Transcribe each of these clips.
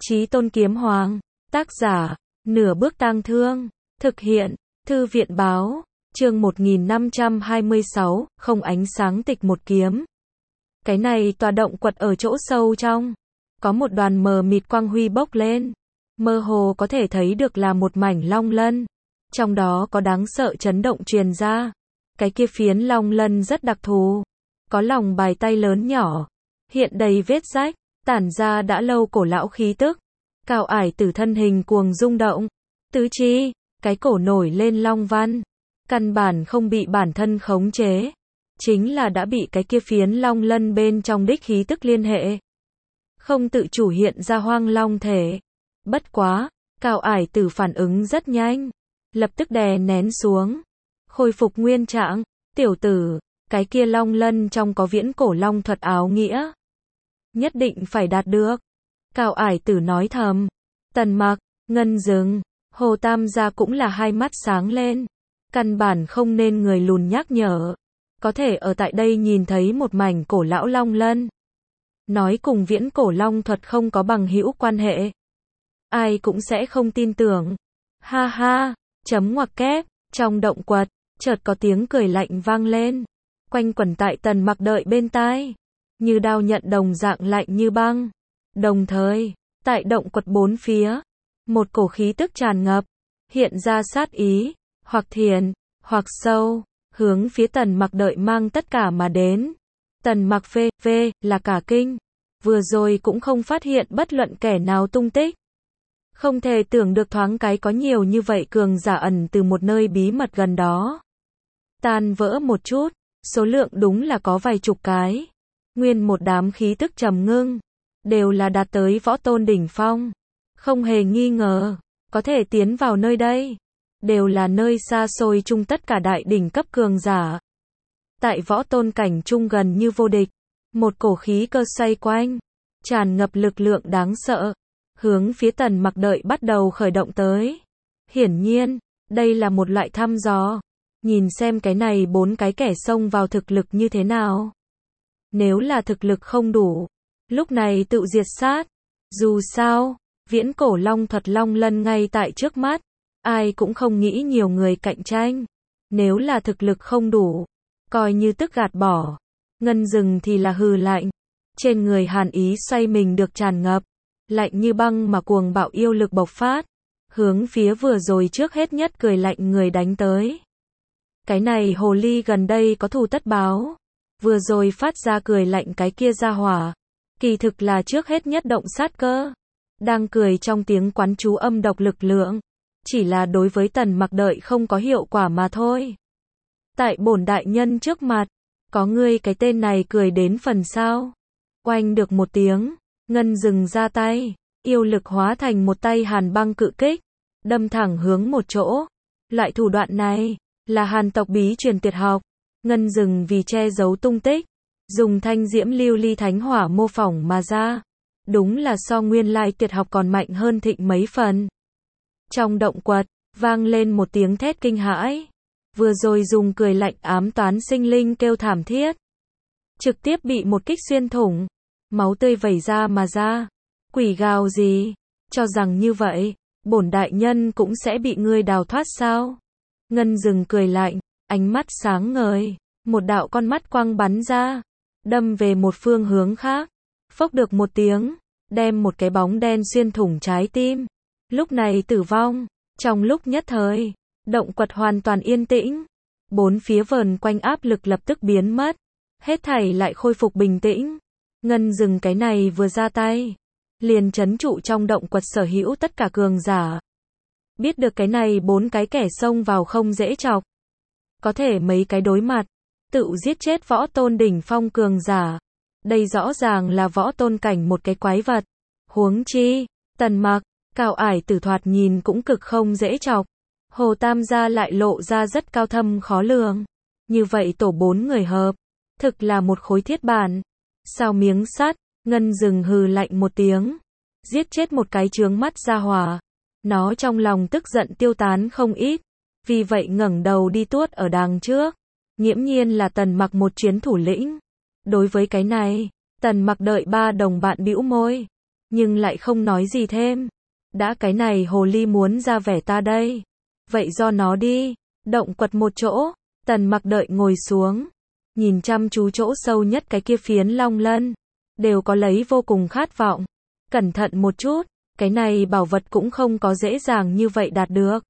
Chí Tôn Kiếm Hoàng. Tác giả, Nửa Bước Tang Thương. Thực hiện, Thư viện Báo. Chương 1526, không ánh sáng tịch một kiếm. Cái này tòa động quật ở chỗ sâu trong. Có một đoàn mờ mịt quang huy bốc lên. Mơ hồ có thể thấy được là một mảnh long lân. Trong đó có đáng sợ chấn động truyền ra. Cái kia phiến long lân rất đặc thù. Có lòng bài tay lớn nhỏ. Hiện đầy vết rách. Tản ra đã lâu cổ lão khí tức. Cao ải tử thân hình cuồng rung động. Tứ chi, cái cổ nổi lên long văn. Căn bản không bị bản thân khống chế. Chính là đã bị cái kia phiến long lân bên trong đích khí tức liên hệ. Không tự chủ hiện ra hoang long thể. Bất quá, Cao ải tử phản ứng rất nhanh. Lập tức đè nén xuống. Khôi phục nguyên trạng. Tiểu tử, cái kia long lân trong có viễn cổ long thuật áo nghĩa. Nhất định phải đạt được. Cao ải tử nói thầm. Tần Mặc, Ngân Dừng, Hồ Tam gia cũng là hai mắt sáng lên. Căn bản không nên người lùn nhắc nhở. Có thể ở tại đây nhìn thấy một mảnh cổ lão long lân. Nói cùng viễn cổ long thuật không có bằng hữu quan hệ. Ai cũng sẽ không tin tưởng. Ha ha, chấm ngoặc kép, trong động quật, chợt có tiếng cười lạnh vang lên. Quanh quẩn tại Tần Mặc đợi bên tai. Như đao nhận đồng dạng lạnh như băng. Đồng thời, tại động quật bốn phía, một cổ khí tức tràn ngập, hiện ra sát ý, hoặc thiền, hoặc sâu, hướng phía Tần Mặc đợi mang tất cả mà đến. Tần Mặc là cả kinh, vừa rồi cũng không phát hiện bất luận kẻ nào tung tích. Không thể tưởng được thoáng cái có nhiều như vậy cường giả ẩn từ một nơi bí mật gần đó. Tan vỡ một chút, số lượng đúng là có vài chục cái. Nguyên một đám khí tức trầm ngưng, đều là đạt tới võ tôn đỉnh phong. Không hề nghi ngờ, có thể tiến vào nơi đây. Đều là nơi xa xôi chung tất cả đại đỉnh cấp cường giả. Tại võ tôn cảnh trung gần như vô địch. Một cổ khí cơ xoay quanh, tràn ngập lực lượng đáng sợ. Hướng phía Tần Mặc đợi bắt đầu khởi động tới. Hiển nhiên, đây là một loại thăm dò. Nhìn xem cái này bốn cái kẻ xông vào thực lực như thế nào. Nếu là thực lực không đủ, lúc này tự diệt sát. Dù sao, viễn cổ long thuật long lân ngay tại trước mắt. Ai cũng không nghĩ nhiều người cạnh tranh. Nếu là thực lực không đủ, coi như tức gạt bỏ. Ngân Dừng thì là hừ lạnh. Trên người hàn ý xoay mình được tràn ngập. Lạnh như băng mà cuồng bạo yêu lực bộc phát. Hướng phía vừa rồi trước hết nhất cười lạnh người đánh tới. Cái này hồ ly gần đây có thù tất báo. Vừa rồi phát ra cười lạnh cái kia ra hỏa. Kỳ thực là trước hết nhất động sát cơ. Đang cười trong tiếng quán chú âm độc lực lượng. Chỉ là đối với Tần Mặc đợi không có hiệu quả mà thôi. Tại bổn đại nhân trước mặt, có ngươi cái tên này cười đến phần sao. Oanh được một tiếng, Ngân Dừng ra tay. Yêu lực hóa thành một tay hàn băng cự kích. Đâm thẳng hướng một chỗ. Loại thủ đoạn này, là hàn tộc bí truyền tuyệt học. Ngân Dừng vì che giấu tung tích, dùng thanh diễm lưu ly thánh hỏa mô phỏng mà ra. Đúng là so nguyên lai tuyệt học còn mạnh hơn thịnh mấy phần. Trong động quật, vang lên một tiếng thét kinh hãi. Vừa rồi dùng cười lạnh ám toán sinh linh kêu thảm thiết. Trực tiếp bị một kích xuyên thủng. Máu tươi vẩy ra mà ra. Quỷ gào gì? Cho rằng như vậy, bổn đại nhân cũng sẽ bị ngươi đào thoát sao? Ngân Dừng cười lạnh, ánh mắt sáng ngời. Một đạo con mắt quang bắn ra. Đâm về một phương hướng khác. Phốc được một tiếng. Đem một cái bóng đen xuyên thủng trái tim. Lúc này tử vong. Trong lúc nhất thời, động quật hoàn toàn yên tĩnh. Bốn phía vờn quanh áp lực lập tức biến mất. Hết thảy lại khôi phục bình tĩnh. Ngân Dừng cái này vừa ra tay, liền trấn trụ trong động quật sở hữu tất cả cường giả. Biết được cái này bốn cái kẻ xông vào không dễ chọc. Có thể mấy cái đối mặt, tự giết chết võ tôn đỉnh phong cường giả. Đây rõ ràng là võ tôn cảnh một cái quái vật. Huống chi, Tần Mặc, Cao ải tử thoạt nhìn cũng cực không dễ chọc. Hồ Tam gia lại lộ ra rất cao thâm khó lường. Như vậy tổ bốn người hợp, thực là một khối thiết bản. Sao miếng sắt, Ngân Dừng hừ lạnh một tiếng. Giết chết một cái chướng mắt ra hỏa. Nó trong lòng tức giận tiêu tán không ít. Vì vậy ngẩng đầu đi tuốt ở đằng trước. Nghiễm nhiên là Tần Mặc một chuyến thủ lĩnh. Đối với cái này, Tần Mặc đợi ba đồng bạn bĩu môi. nhưng lại không nói gì thêm. Đã cái này hồ ly muốn ra vẻ ta đây. Vậy do nó đi. Động quật một chỗ, Tần Mặc đợi ngồi xuống, nhìn chăm chú chỗ sâu nhất cái kia phiến long lân, đều có lấy vô cùng khát vọng. Cẩn thận một chút, cái này bảo vật cũng không có dễ dàng như vậy đạt được.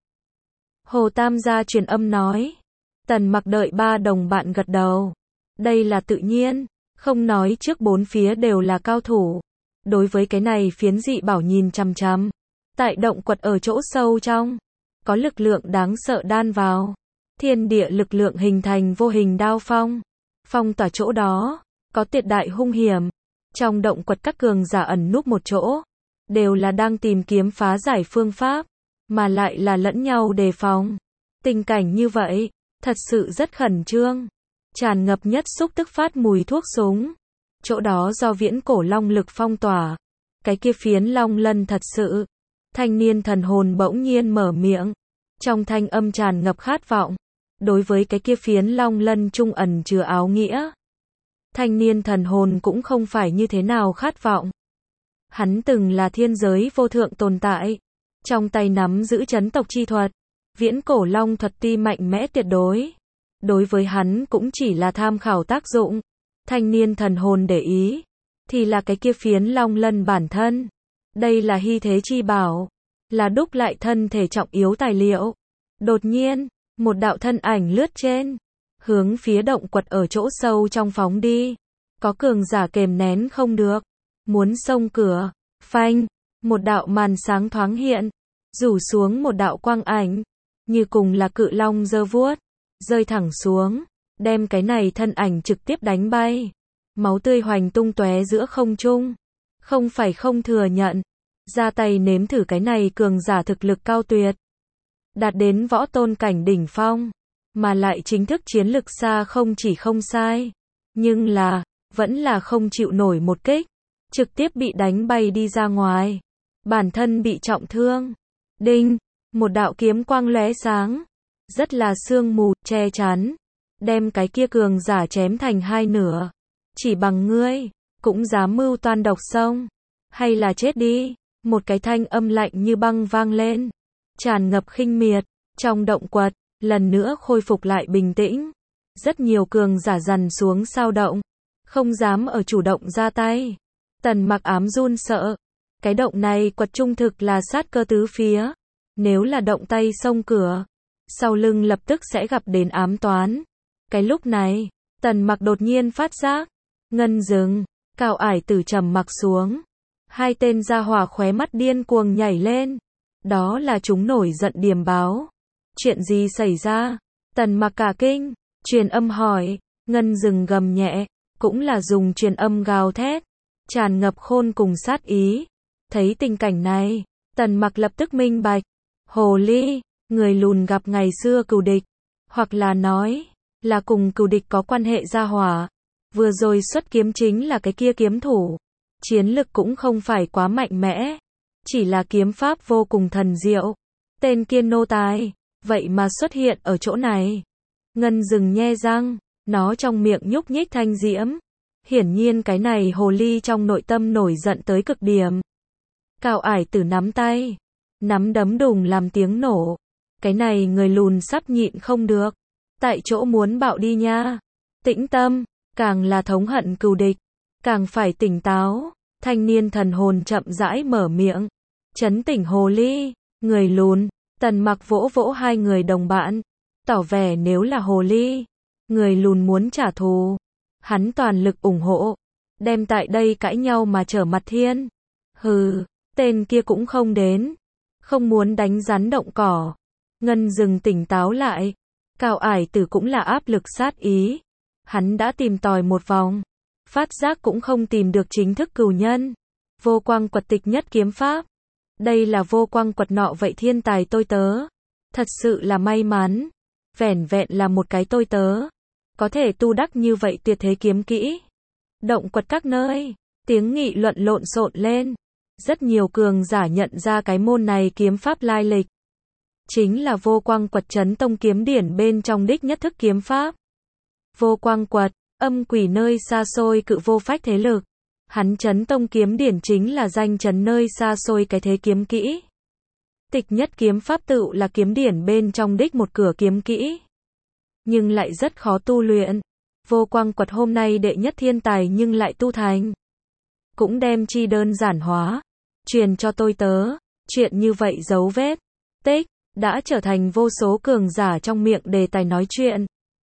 Hồ Tam gia truyền âm nói. Tần Mặc đợi ba đồng bạn gật đầu. Đây là tự nhiên, không nói trước bốn phía đều là cao thủ. Đối với cái này phiến dị bảo nhìn chằm chằm. Tại động quật ở chỗ sâu trong, có lực lượng đáng sợ đan vào. Thiên địa lực lượng hình thành vô hình đao phong. Phong tỏa chỗ đó, có tuyệt đại hung hiểm. Trong động quật các cường giả ẩn núp một chỗ, đều là đang tìm kiếm phá giải phương pháp, mà lại là lẫn nhau đề phòng. Tình cảnh như vậy, thật sự rất khẩn trương. Tràn ngập nhất xúc tức phát mùi thuốc súng. Chỗ đó do viễn cổ long lực phong tỏa. Cái kia phiến long lân thật sự. Thanh niên thần hồn bỗng nhiên mở miệng. Trong thanh âm tràn ngập khát vọng. Đối với cái kia phiến long lân trung ẩn chứa áo nghĩa. Thanh niên thần hồn cũng không phải như thế nào khát vọng. Hắn từng là thiên giới vô thượng tồn tại. Trong tay nắm giữ chấn tộc chi thuật. Viễn cổ long thuật ti mạnh mẽ tuyệt đối. Đối với hắn cũng chỉ là tham khảo tác dụng. Thanh niên thần hồn để ý. Thì là cái kia phiến long lân bản thân. Đây là hy thế chi bảo. Là đúc lại thân thể trọng yếu tài liệu. Đột nhiên, một đạo thân ảnh lướt trên. Hướng phía động quật ở chỗ sâu trong phóng đi. Có cường giả kềm nén không được. Muốn xông cửa. Phanh. Một đạo màn sáng thoáng hiện. Rủ xuống một đạo quang ảnh. Như cùng là cự long giơ vuốt. Rơi thẳng xuống. Đem cái này thân ảnh trực tiếp đánh bay. Máu tươi hoành tung tóe giữa không trung. Không phải không thừa nhận. Ra tay nếm thử cái này cường giả thực lực cao tuyệt. Đạt đến võ tôn cảnh đỉnh phong. Mà lại chính thức chiến lực xa không chỉ không sai. Nhưng là, vẫn là không chịu nổi một kích. Trực tiếp bị đánh bay đi ra ngoài. Bản thân bị trọng thương. Đinh, một đạo kiếm quang lóe sáng. Rất là sương mù, che chắn. Đem cái kia cường giả chém thành hai nửa. Chỉ bằng ngươi, cũng dám mưu toan độc sông. Hay là chết đi. Một cái thanh âm lạnh như băng vang lên. Tràn ngập khinh miệt. Trong động quật, lần nữa khôi phục lại bình tĩnh. Rất nhiều cường giả dằn xuống sao động. Không dám ở chủ động ra tay. Tần Mặc ám run sợ. Cái động này quật trung thực là sát cơ tứ phía. Nếu là động tay xông cửa, sau lưng lập tức sẽ gặp đến ám toán. Cái lúc này, Tần Mặc đột nhiên phát giác. Ngân dừng, Cao Ải Tử trầm mặc xuống. Hai tên gia hỏa khóe mắt điên cuồng nhảy lên. Đó là chúng nổi giận điềm báo. Chuyện gì xảy ra? Tần Mặc cả kinh, truyền âm hỏi. Ngân dừng gầm nhẹ, cũng là dùng truyền âm gào thét. Tràn ngập khôn cùng sát ý. Thấy tình cảnh này, Tần Mặc lập tức minh bạch. Hồ ly, người lùn gặp ngày xưa cừu địch. Hoặc là nói, là cùng cừu địch có quan hệ gia hỏa. Vừa rồi xuất kiếm chính là cái kia kiếm thủ. Chiến lực cũng không phải quá mạnh mẽ. Chỉ là kiếm pháp vô cùng thần diệu. Tên kia nô tài, vậy mà xuất hiện ở chỗ này. Ngân dừng nhe răng, nó trong miệng nhúc nhích thanh diễm. Hiển nhiên cái này hồ ly trong nội tâm nổi giận tới cực điểm. Cao Ải Tử nắm tay. Nắm đấm đùng làm tiếng nổ. Cái này người lùn sắp nhịn không được. Tại chỗ muốn bạo đi nha. Tĩnh tâm, càng là thống hận cừu địch. Càng phải tỉnh táo. Thanh niên thần hồn chậm rãi mở miệng. Trấn tỉnh hồ ly, người lùn. Tần Mặc vỗ vỗ hai người đồng bạn. Tỏ vẻ nếu là hồ ly, người lùn muốn trả thù. Hắn toàn lực ủng hộ. Đem tại đây cãi nhau mà trở mặt thiên. Hừ, tên kia cũng không đến. Không muốn đánh rắn động cỏ. Ngân dừng tỉnh táo lại. Cao Ải Tử cũng là áp lực sát ý. Hắn đã tìm tòi một vòng. Phát giác cũng không tìm được chính thức cừu nhân. Vô quang quật tịch nhất kiếm pháp. Đây là vô quang quật nọ vậy thiên tài tôi tớ. Thật sự là may mắn. Vẻn vẹn là một cái tôi tớ. Có thể tu đắc như vậy tuyệt thế kiếm kỹ. Động quật các nơi. Tiếng nghị luận lộn xộn lên. Rất nhiều cường giả nhận ra cái môn này kiếm pháp lai lịch. Chính là vô quang quật chấn tông kiếm điển bên trong đích nhất thức kiếm pháp. Vô quang quật, âm quỷ nơi xa xôi cự vô phách thế lực. Hắn Chấn Tông kiếm điển chính là danh chấn nơi xa xôi cái thế kiếm kỹ. Tịch nhất kiếm pháp tự là kiếm điển bên trong đích một cửa kiếm kỹ. Nhưng lại rất khó tu luyện. Vô Quang Quật hôm nay đệ nhất thiên tài nhưng lại tu thành. Cũng đem chi đơn giản hóa. Truyền cho tôi tớ. Chuyện như vậy dấu vết. Tích. Đã trở thành vô số cường giả trong miệng đề tài nói chuyện.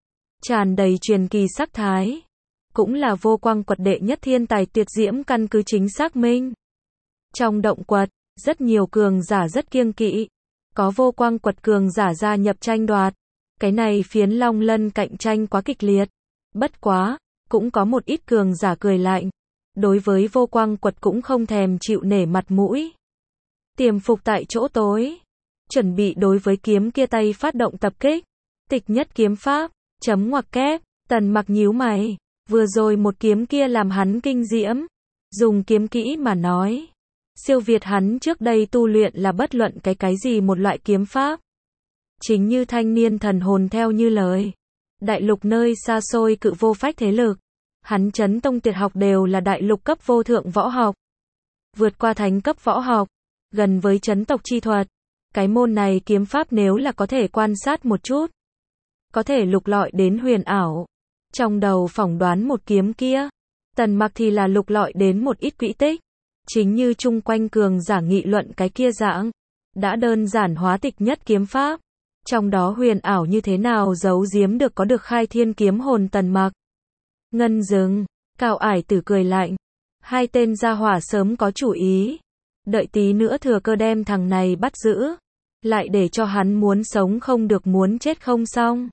Tràn đầy truyền kỳ sắc thái. Cũng là Vô Quang Quật đệ nhất thiên tài tuyệt diễm căn cứ chính xác minh. Trong động quật, rất nhiều cường giả rất kiêng kỵ. Có Vô Quang Quật cường giả gia nhập tranh đoạt. Cái này phiến Long Lân cạnh tranh quá kịch liệt. Bất quá, cũng có một ít cường giả cười lạnh. Đối với Vô Quang Quật cũng không thèm chịu nể mặt mũi. Tiềm phục tại chỗ tối. Chuẩn bị đối với kiếm kia tay phát động tập kích. Tịch nhất kiếm pháp, chấm ngoặc kép, Tần Mặc nhíu mày. Vừa rồi một kiếm kia làm hắn kinh diễm. Dùng kiếm kỹ mà nói. Siêu việt hắn trước đây tu luyện là bất luận cái gì một loại kiếm pháp. Chính như thanh niên thần hồn theo như lời. Đại lục nơi xa xôi cự vô phách thế lực. Hắn Chấn Tông tuyệt học đều là đại lục cấp vô thượng võ học. Vượt qua thánh cấp võ học. Gần với chấn tộc chi thuật. Cái môn này kiếm pháp nếu là có thể quan sát một chút. Có thể lục lọi đến huyền ảo. Trong đầu phỏng đoán một kiếm kia. Tần Mặc thì là lục lọi đến một ít quỹ tích. Chính như chung quanh cường giả nghị luận cái kia dạng. Đã đơn giản hóa tịch nhất kiếm pháp. Trong đó huyền ảo như thế nào giấu giếm được có được khai thiên kiếm hồn Tần Mặc. Ngân dừng. Cao Ải Tử cười lạnh. Hai tên gia hỏa sớm có chủ ý. Đợi tí nữa thừa cơ đem thằng này bắt giữ. Lại để cho hắn muốn sống không được muốn chết không xong.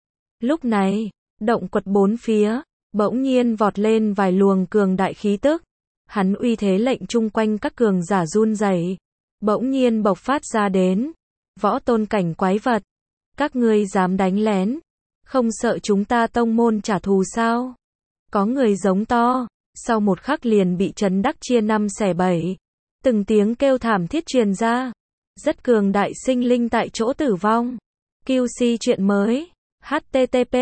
Lúc này, động quật bốn phía, bỗng nhiên vọt lên vài luồng cường đại khí tức. Hắn uy thế lệnh chung quanh các cường giả run rẩy, bỗng nhiên bộc phát ra đến. Võ tôn cảnh quái vật. Các ngươi dám đánh lén. Không sợ chúng ta tông môn trả thù sao? Có người giống to. Sau một khắc liền bị chấn đắc chia năm xẻ bảy. Từng tiếng kêu thảm thiết truyền ra. Rất cường đại sinh linh tại chỗ tử vong. QC chuyện mới. http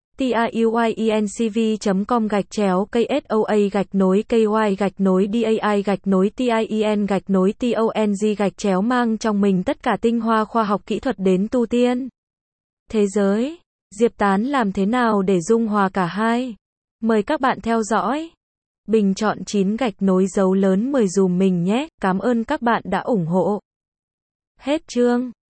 tiuyencv.com/KSOA-KY-DAI-TIEN-TONG mang trong mình tất cả tinh hoa khoa học kỹ thuật đến tu tiên. Thế giới, Diệp Tán làm thế nào để dung hòa cả hai? Mời các bạn theo dõi. Bình chọn 9 gạch nối dấu lớn 10 dùm mình nhé. Cảm ơn các bạn đã ủng hộ. Hết chương.